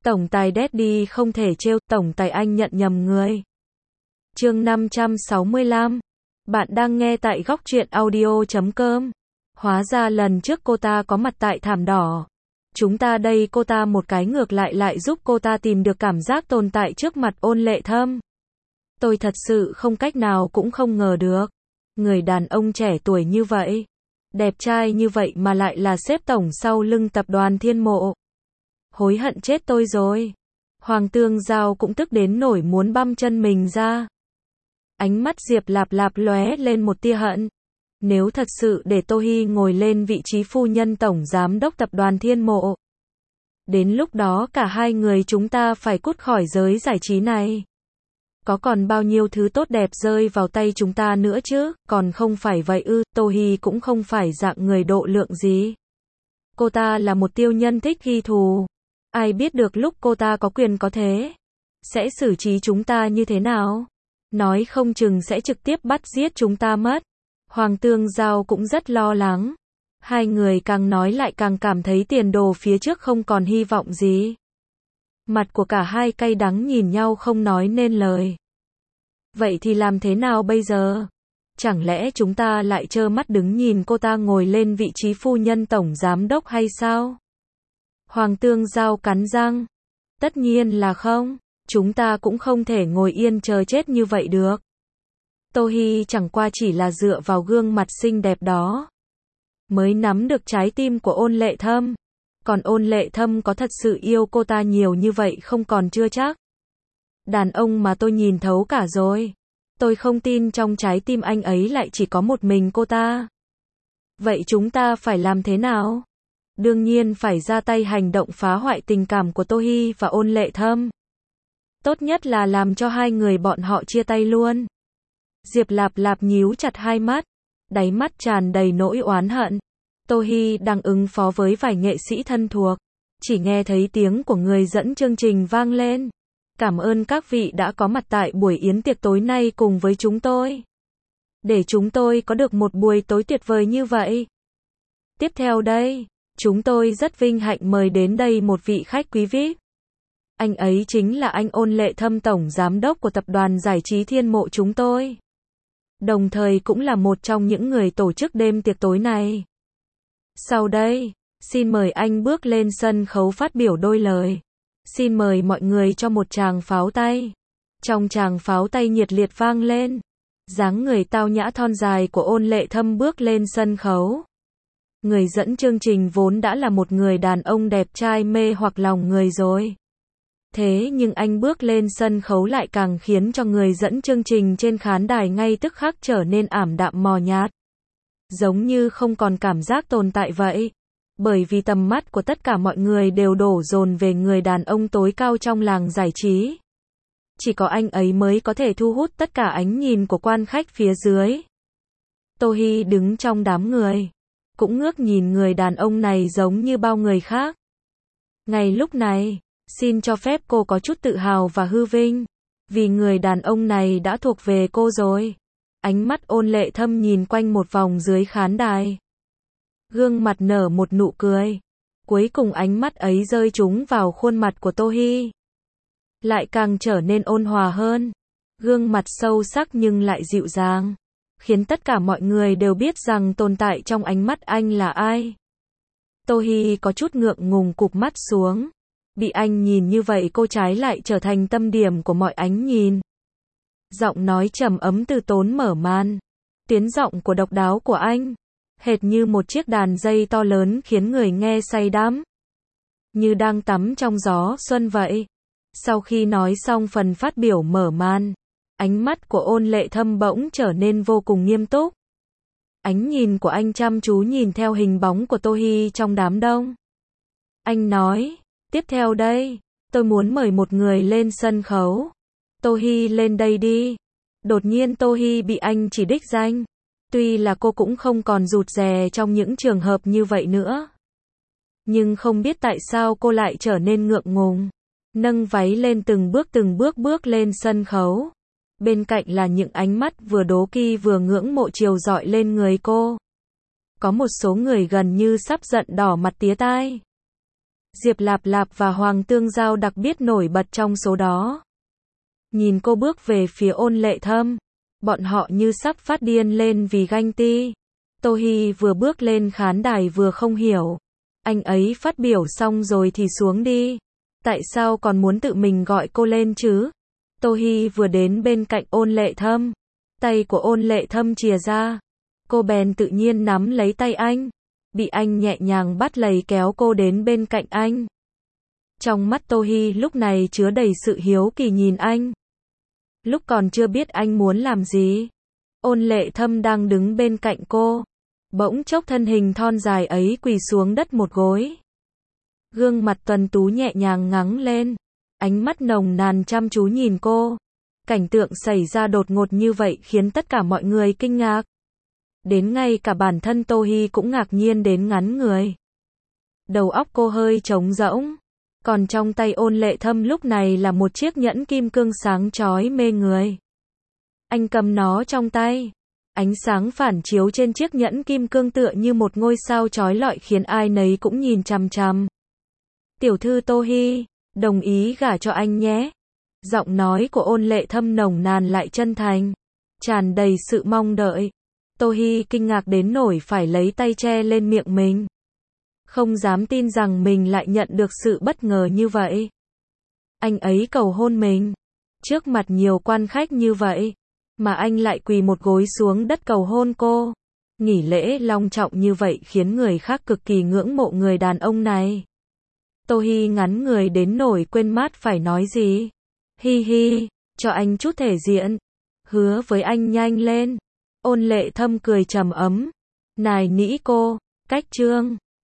Tổng tài Daddy không thể trêu, tổng tài anh nhận nhầm người. Chương 565. Bạn đang nghe tại góc truyện audio.com. Hóa ra lần trước cô ta có mặt tại thảm đỏ. Chúng ta đây cô ta một cái ngược lại giúp cô ta tìm được cảm giác tồn tại trước mặt Ôn Lệ Thâm. Tôi thật sự không cách nào cũng không ngờ được. Người đàn ông trẻ tuổi như vậy, đẹp trai như vậy mà lại là sếp tổng sau lưng tập đoàn Thiên Mộ. Hối hận chết tôi rồi. Hoàng Tương Giao cũng tức đến nổi muốn băm chân mình ra. Ánh mắt Diệp Lạp Lạp lóe lên một tia hận. Nếu thật sự để Tô Hi ngồi lên vị trí phu nhân tổng giám đốc tập đoàn Thiên Mộ, đến lúc đó cả hai người chúng ta phải cút khỏi giới giải trí này. Có còn bao nhiêu thứ tốt đẹp rơi vào tay chúng ta nữa chứ, còn không phải vậy ư? Tô Hi cũng không phải dạng người độ lượng gì. Cô ta là một tiêu nhân thích ghi thù. Ai biết được lúc cô ta có quyền có thế, sẽ xử trí chúng ta như thế nào? Nói không chừng sẽ trực tiếp bắt giết chúng ta mất. Hoàng Tương Giao cũng rất lo lắng. Hai người càng nói lại càng cảm thấy tiền đồ phía trước không còn hy vọng gì. Mặt của cả hai cay đắng nhìn nhau không nói nên lời. Vậy thì làm thế nào bây giờ? Chẳng lẽ chúng ta lại trơ mắt đứng nhìn cô ta ngồi lên vị trí phu nhân tổng giám đốc hay sao? Hoàng Tương Giao cắn răng. Tất nhiên là không. Chúng ta cũng không thể ngồi yên chờ chết như vậy được. Tô Hi chẳng qua chỉ là dựa vào gương mặt xinh đẹp đó mới nắm được trái tim của Ôn Lệ Thâm. Còn Ôn Lệ Thâm có thật sự yêu cô ta nhiều như vậy không còn chưa chắc. Đàn ông mà tôi nhìn thấu cả rồi. Tôi không tin trong trái tim anh ấy lại chỉ có một mình cô ta. Vậy chúng ta phải làm thế nào? Đương nhiên phải ra tay hành động phá hoại tình cảm của Tô Hi và Ôn Lệ Thâm. Tốt nhất là làm cho hai người bọn họ chia tay luôn. Diệp Lạp Lạp nhíu chặt hai mắt, đáy mắt tràn đầy nỗi oán hận. Tô Hi đang ứng phó với vài nghệ sĩ thân thuộc, chỉ nghe thấy tiếng của người dẫn chương trình vang lên. Cảm ơn các vị đã có mặt tại buổi yến tiệc tối nay cùng với chúng tôi. Để chúng tôi có được một buổi tối tuyệt vời như vậy. Tiếp theo đây, chúng tôi rất vinh hạnh mời đến đây một vị khách quý VIP. Anh ấy chính là anh Ôn Lệ Thâm, tổng giám đốc của tập đoàn giải trí Thiên Mộ chúng tôi. Đồng thời cũng là một trong những người tổ chức đêm tiệc tối này. Sau đây, xin mời anh bước lên sân khấu phát biểu đôi lời. Xin mời mọi người cho một tràng pháo tay. Trong tràng pháo tay nhiệt liệt vang lên, dáng người tao nhã thon dài của Ôn Lệ Thâm bước lên sân khấu. Người dẫn chương trình vốn đã là một người đàn ông đẹp trai mê hoặc lòng người rồi. Thế nhưng anh bước lên sân khấu lại càng khiến cho người dẫn chương trình trên khán đài ngay tức khắc trở nên ảm đạm mờ nhạt. Giống như không còn cảm giác tồn tại vậy. Bởi vì tầm mắt của tất cả mọi người đều đổ dồn về người đàn ông tối cao trong làng giải trí. Chỉ có anh ấy mới có thể thu hút tất cả ánh nhìn của quan khách phía dưới. Tô Hi đứng trong đám người, cũng ngước nhìn người đàn ông này giống như bao người khác. Ngay lúc này, xin cho phép cô có chút tự hào và hư vinh, vì người đàn ông này đã thuộc về cô rồi. Ánh mắt Ôn Lệ Thâm nhìn quanh một vòng dưới khán đài. Gương mặt nở một nụ cười. Cuối cùng ánh mắt ấy rơi trúng vào khuôn mặt của Tô Hi. Lại càng trở nên ôn hòa hơn. Gương mặt sâu sắc nhưng lại dịu dàng. Khiến tất cả mọi người đều biết rằng tồn tại trong ánh mắt anh là ai. Tô Hi có chút ngượng ngùng cụp mắt xuống. Bị anh nhìn như vậy cô trái lại trở thành tâm điểm của mọi ánh nhìn. Giọng nói trầm ấm từ tốn mở màn. Tiếng giọng của độc đáo của anh, hệt như một chiếc đàn dây to lớn khiến người nghe say đắm. Như đang tắm trong gió xuân vậy. Sau khi nói xong phần phát biểu mở màn, ánh mắt của Ôn Lệ Thâm bỗng trở nên vô cùng nghiêm túc. Ánh nhìn của anh chăm chú nhìn theo hình bóng của Tô Hi trong đám đông. Anh nói, tiếp theo đây, tôi muốn mời một người lên sân khấu. Tô Hi lên đây đi. Đột nhiên Tô Hi bị anh chỉ đích danh. Tuy là cô cũng không còn rụt rè trong những trường hợp như vậy nữa. Nhưng không biết tại sao cô lại trở nên ngượng ngùng. Nâng váy lên từng bước bước lên sân khấu. Bên cạnh là những ánh mắt vừa đố kỵ vừa ngưỡng mộ chiều dọi lên người cô. Có một số người gần như sắp giận đỏ mặt tía tai. Diệp Lạp Lạp và Hoàng Tương Giao đặc biệt nổi bật trong số đó. Nhìn cô bước về phía Ôn Lệ Thâm, bọn họ như sắp phát điên lên vì ganh tị. Tô Hi vừa bước lên khán đài vừa không hiểu. Anh ấy phát biểu xong rồi thì xuống đi. Tại sao còn muốn tự mình gọi cô lên chứ? Tô Hi vừa đến bên cạnh Ôn Lệ Thâm. Tay của Ôn Lệ Thâm chìa ra. Cô bèn tự nhiên nắm lấy tay anh. Bị anh nhẹ nhàng bắt lấy kéo cô đến bên cạnh anh. Trong mắt Tô Hi lúc này chứa đầy sự hiếu kỳ nhìn anh. Lúc còn chưa biết anh muốn làm gì, Ôn Lệ Thâm đang đứng bên cạnh cô. Bỗng chốc thân hình thon dài ấy quỳ xuống đất một gối. Gương mặt tuấn tú nhẹ nhàng ngắng lên. Ánh mắt nồng nàn chăm chú nhìn cô. Cảnh tượng xảy ra đột ngột như vậy khiến tất cả mọi người kinh ngạc. Đến ngay cả bản thân Tô Hi cũng ngạc nhiên đến ngắn người. Đầu óc cô hơi trống rỗng. Còn trong tay Ôn Lệ Thâm lúc này là một chiếc nhẫn kim cương sáng chói mê người. Anh cầm nó trong tay. Ánh sáng phản chiếu trên chiếc nhẫn kim cương tựa như một ngôi sao chói lọi khiến ai nấy cũng nhìn chằm chằm. Tiểu thư Tô Hi, đồng ý gả cho anh nhé. Giọng nói của Ôn Lệ Thâm nồng nàn lại chân thành, tràn đầy sự mong đợi. Tô Hi kinh ngạc đến nỗi phải lấy tay che lên miệng mình. Không dám tin rằng mình lại nhận được sự bất ngờ như vậy. Anh ấy cầu hôn mình. Trước mặt nhiều quan khách như vậy. Mà anh lại quỳ một gối xuống đất cầu hôn cô. Nghỉ lễ long trọng như vậy khiến người khác cực kỳ ngưỡng mộ người đàn ông này. Tô Hi ngắn người đến nỗi quên mất phải nói gì. Hi hi, cho anh chút thể diện. Hứa với anh nhanh lên. Ôn Lệ Thâm cười trầm ấm. Nài nỉ cô, cách chương.